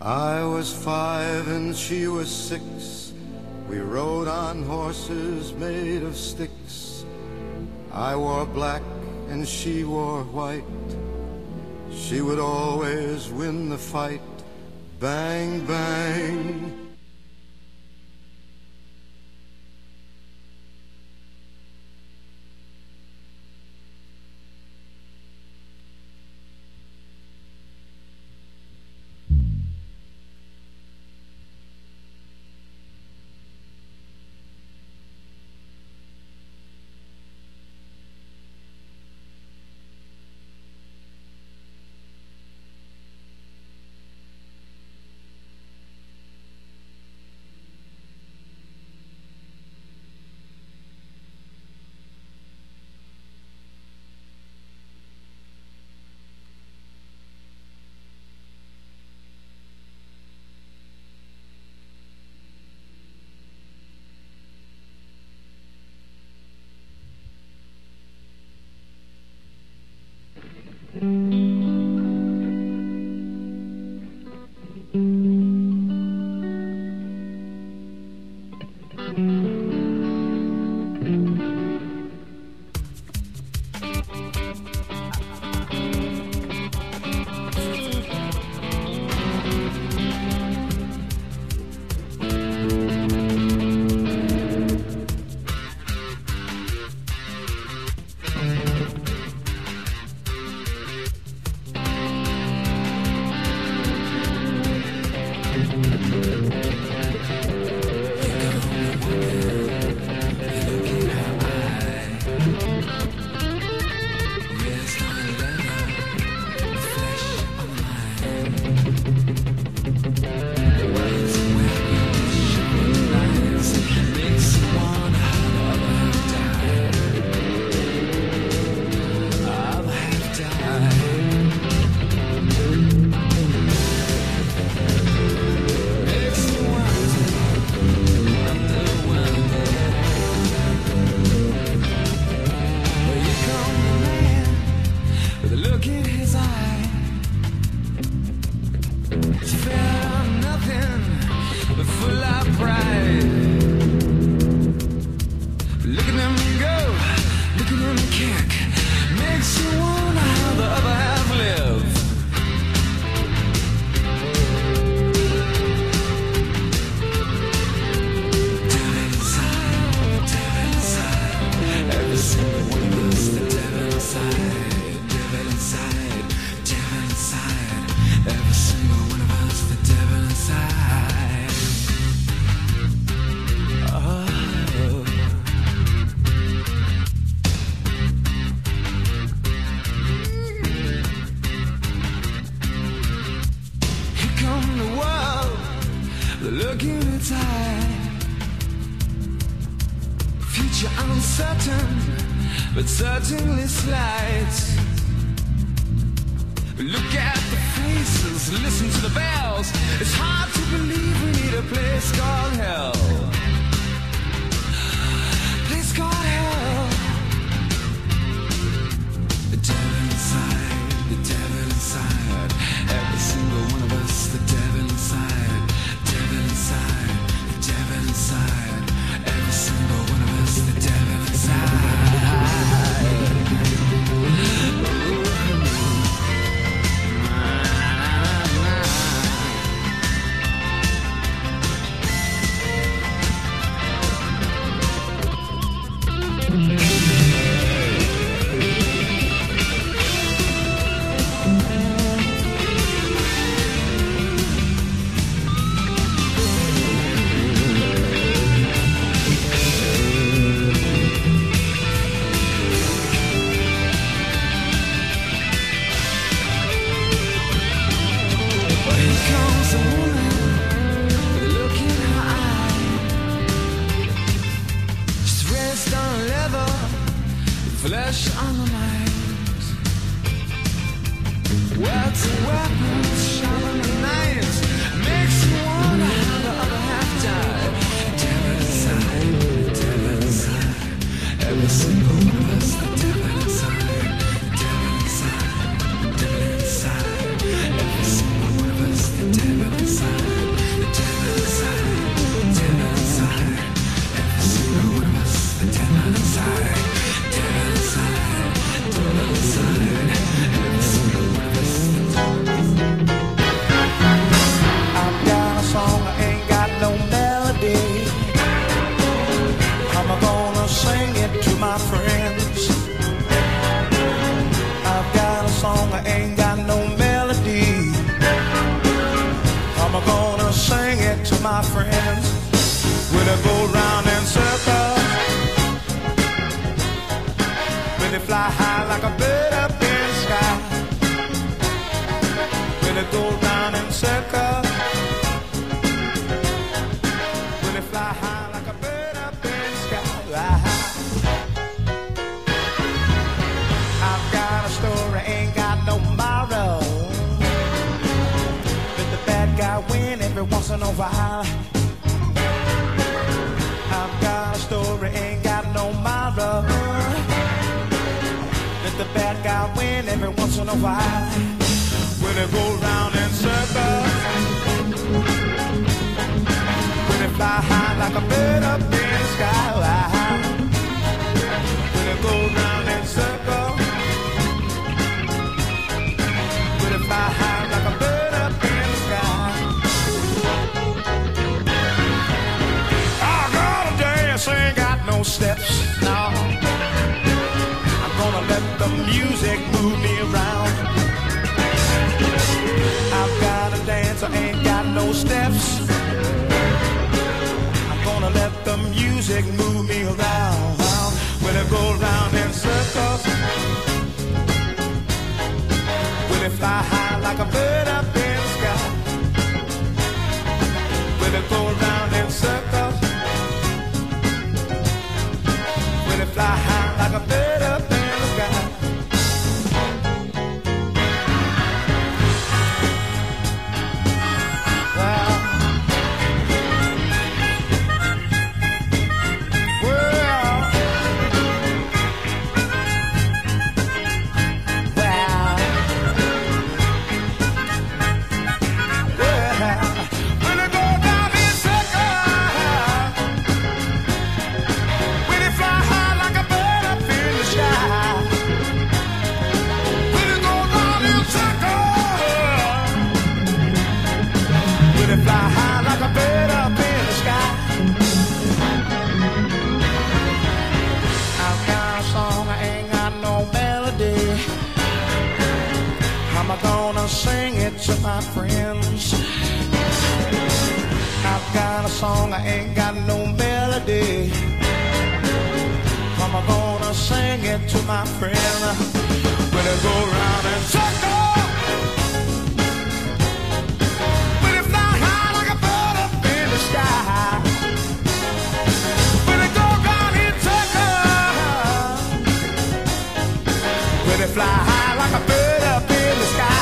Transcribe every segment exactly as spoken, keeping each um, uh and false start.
I was five and she was six. We rode on horses made of sticks. I wore black and she wore white. She would always win the fight. Bang, bang. But certainly slight. Look at the faces, listen to the bells. It's hard to believe we need a place called hell. Place called hell. The devil inside, the devil inside. Every single one of us, the devil inside. Devil inside, the devil inside. Every single one of us, the devil inside. my friends. When they go round in circles, when they fly high like a bird up in the sky. When they go round in circles, when they fly high like a bird up in the sky. I've got a story, ain't got no tomorrow. Let the bad guy win every once in a while. I've got a story, ain't got no tomorrow. Let the bad guy win every once in a while. When they go round in circles, when they fly high like a bird up in the sky. When they go round in circles, when they fly high like a bird up in the sky. I gotta dance, ain't got no steps, no. I'm gonna let the music move me around. I've got a dance, I ain't got no steps. I'm gonna let the music move me around. When it go round in circles, when it fly high like a bird up in the sky. When it go round in circles, when it fly high like a bird up in the sky. Sing it to my friends. I've got a song, I ain't got no melody. I'm gonna sing it to my friend. When it go round in circles, when it fly high like a bird up in the sky. When it go round in circles, when it fly high like a bird up in the sky.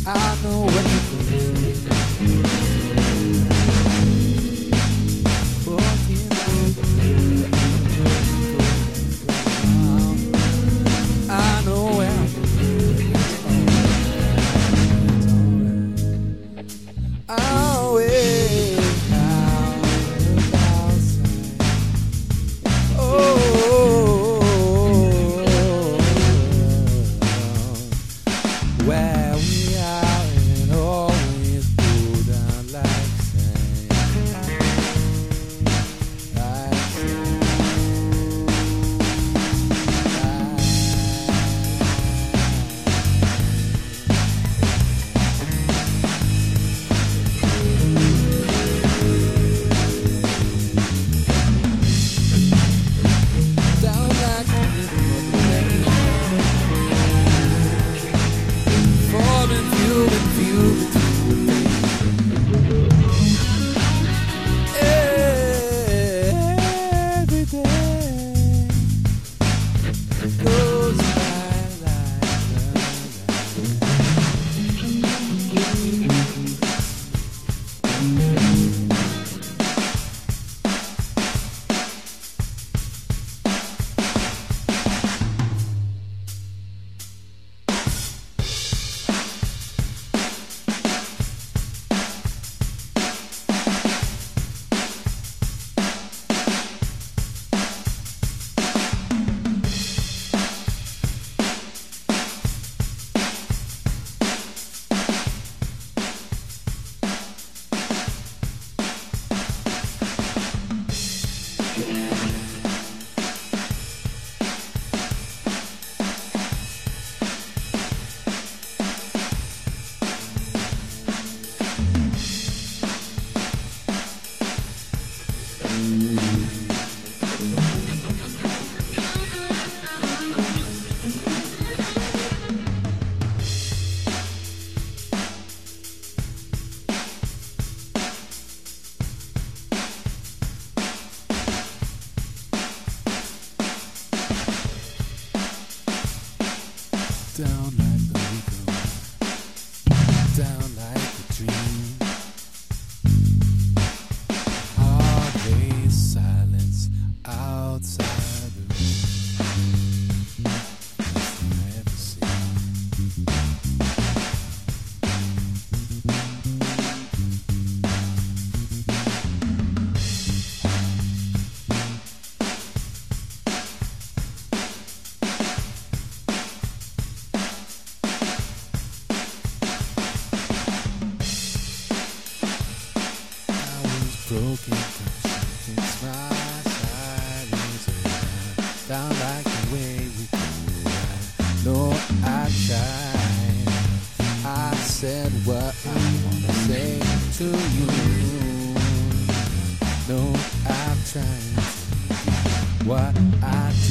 I know what you're I know where I'm I'll wait outside. Oh, where we are and always go down like sand, like sand. Down like the eagle, down like a dream. Always silence outside the room. Best I ever seen. Broken conscience, my silence around, down like the way we go. I know I tried. I said what I wanna say to you. No, I'm trying to do what I do.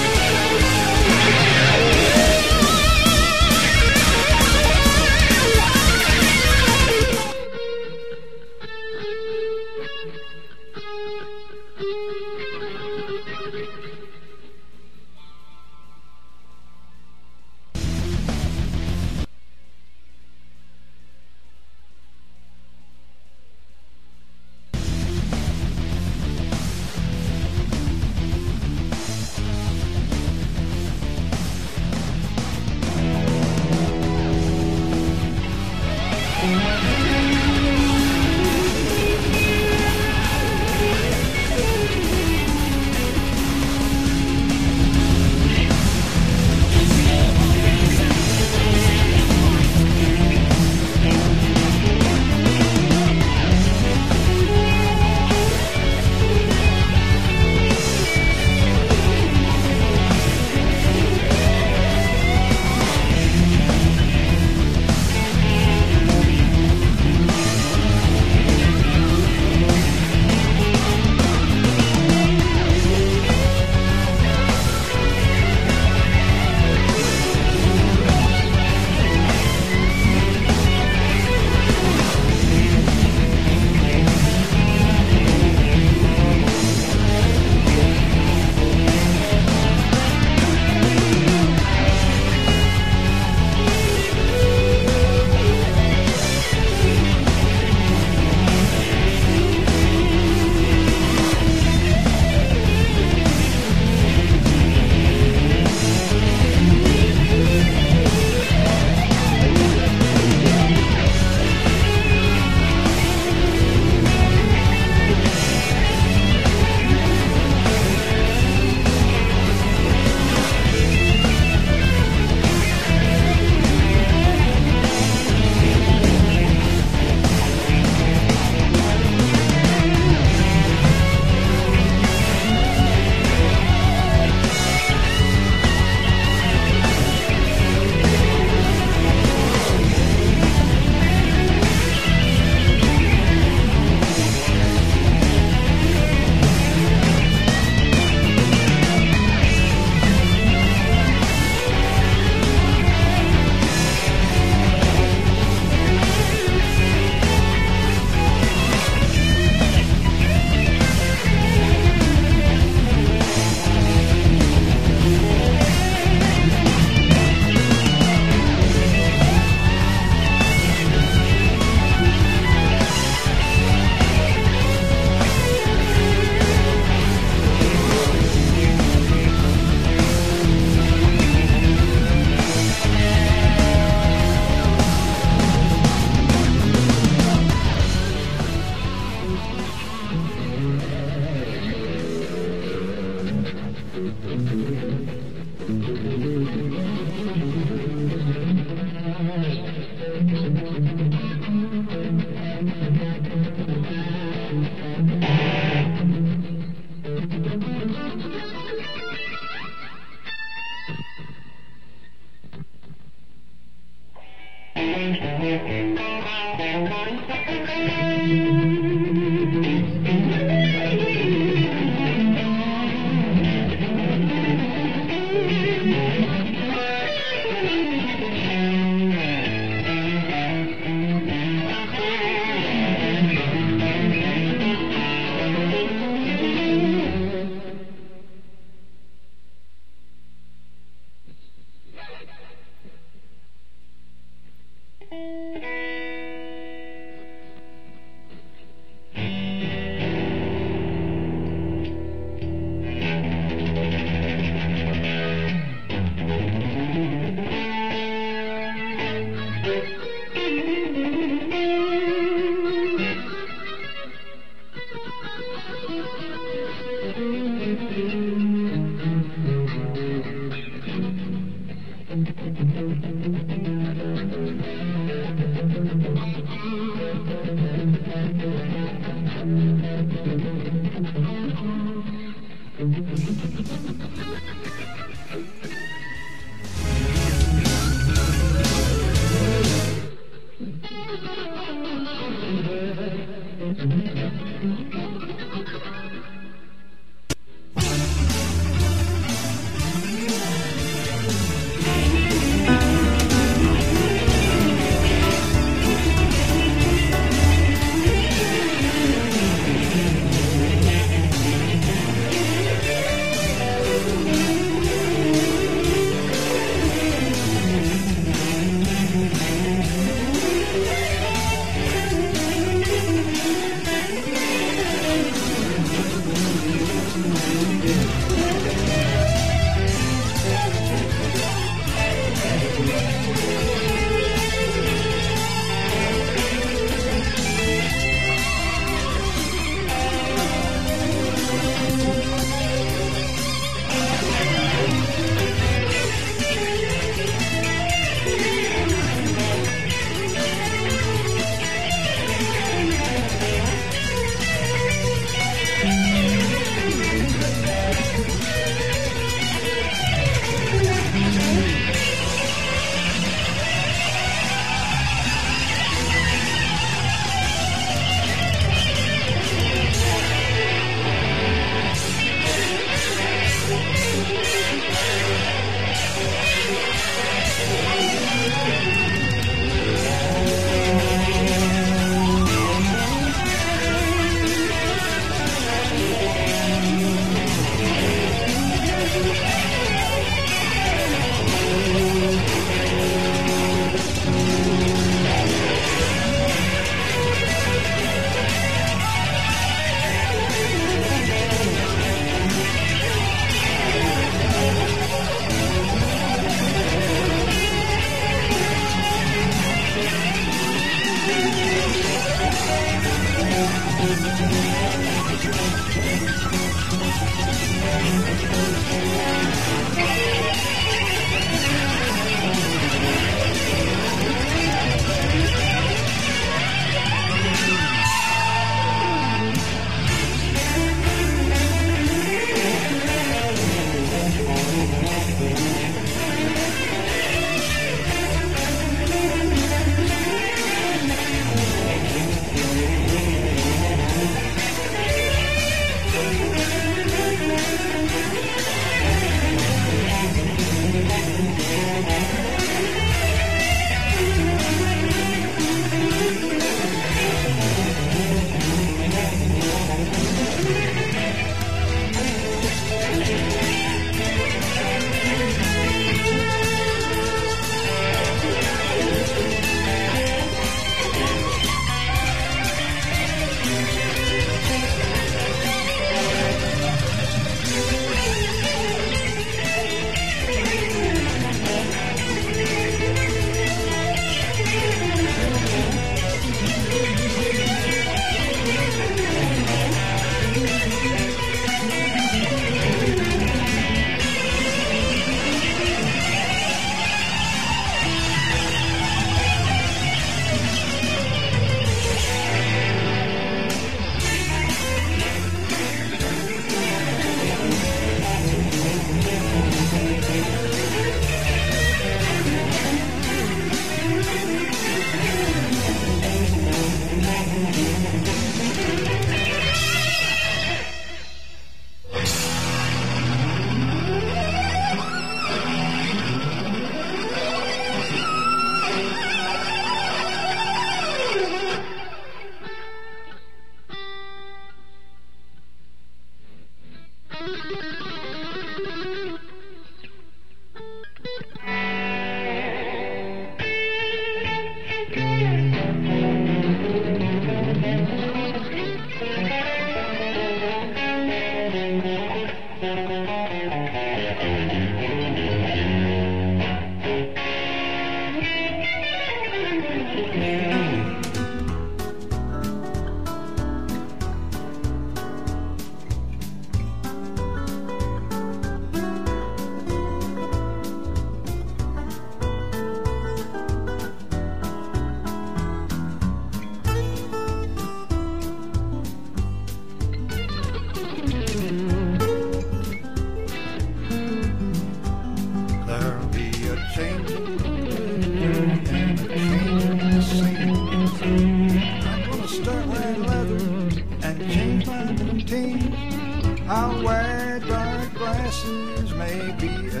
I'll wear dark glasses, maybe a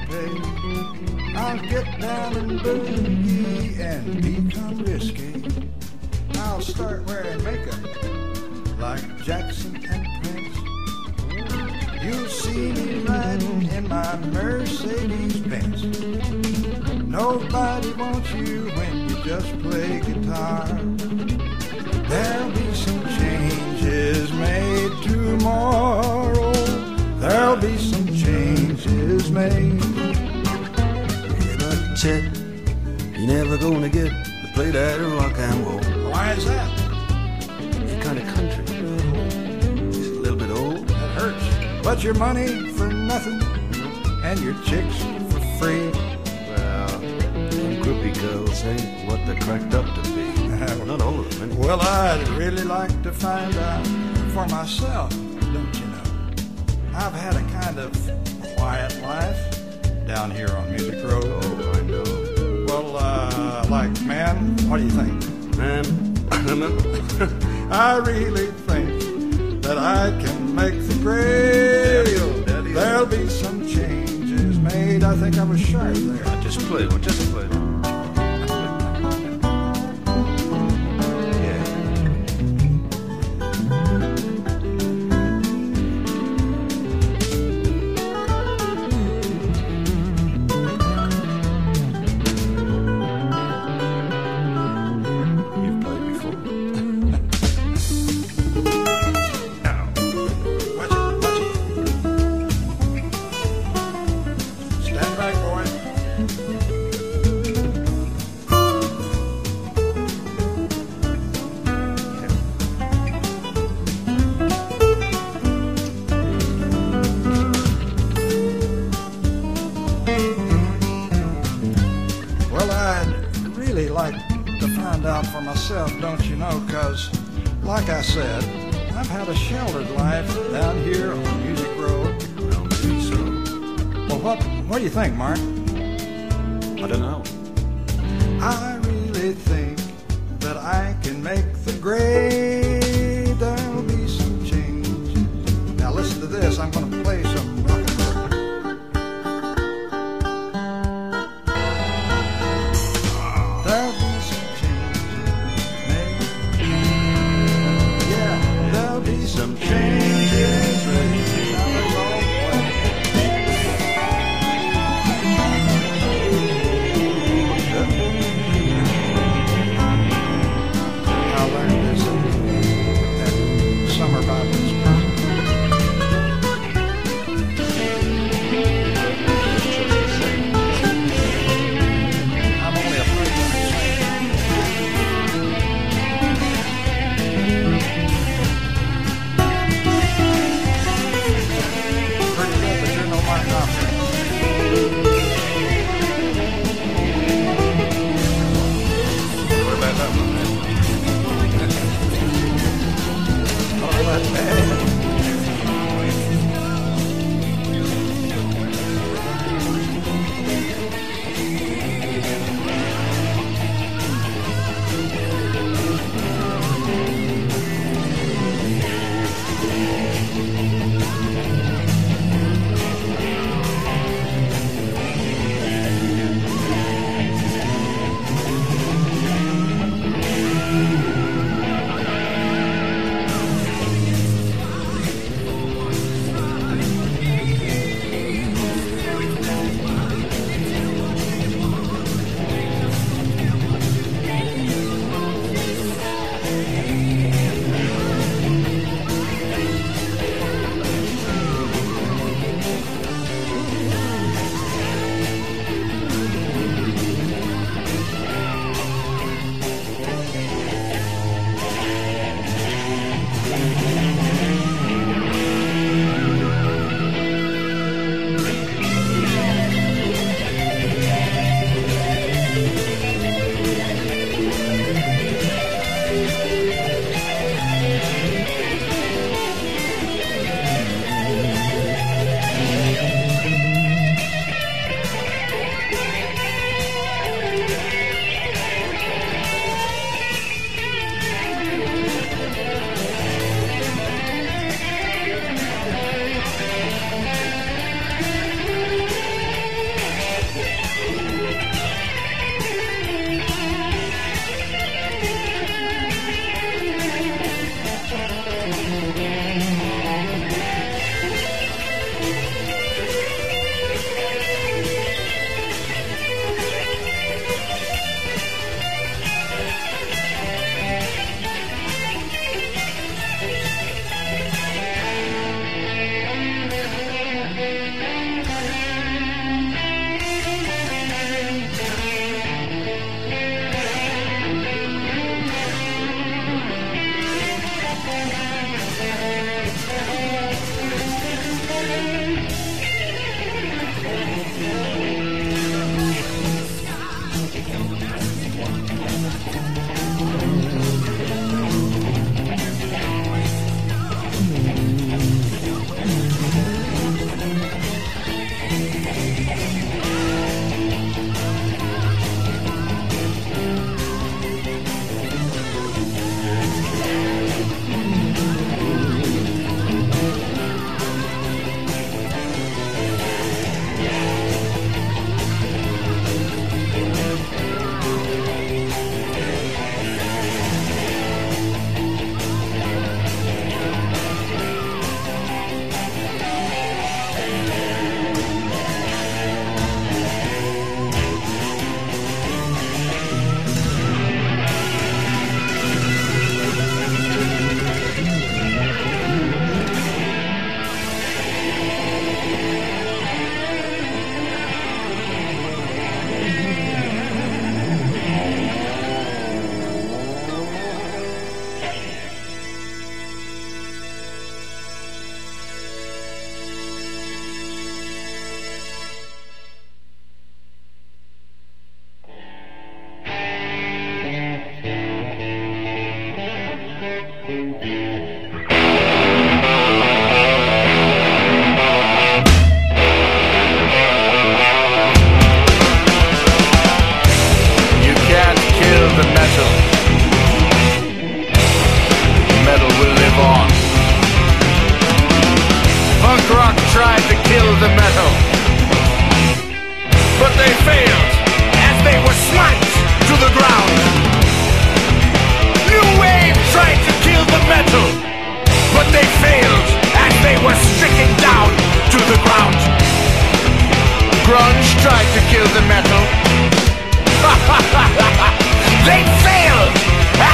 toupee. I'll get down and boogie and become risky. I'll start wearing makeup like Jackson and Prince. You'll see me riding in my Mercedes-Benz. Nobody wants you when you just play guitar. There'll be some changes made tomorrow. There'll be some changes made. Yeah, but Chet, you're never gonna get to play that rock and roll. Why is that? You're kind of country. Just a little bit old. That hurts. But your money for nothing and your chicks for free. Well, some groupie girls ain't what they're cracked up to be. Not all of them. Anyway. Well, I'd really like to find out for myself, don't you know? I've had a kind of quiet life down here on Music Road. Oh, I know. Well, uh, like, man, what do you think? Man, I don't know. I really think that I can make the grade. Daddy-o, daddy-o. There'll be some changes made. I think I was sharp there. I just played. Well, just played. find out for myself, don't you know, because, like I said, I've had a sheltered life down here on Music Road. Well, maybe so. Well, what, what do you think, Mark? I don't know. I really think that I can make the grade. There'll be some change. Now listen to this. I'm going to play some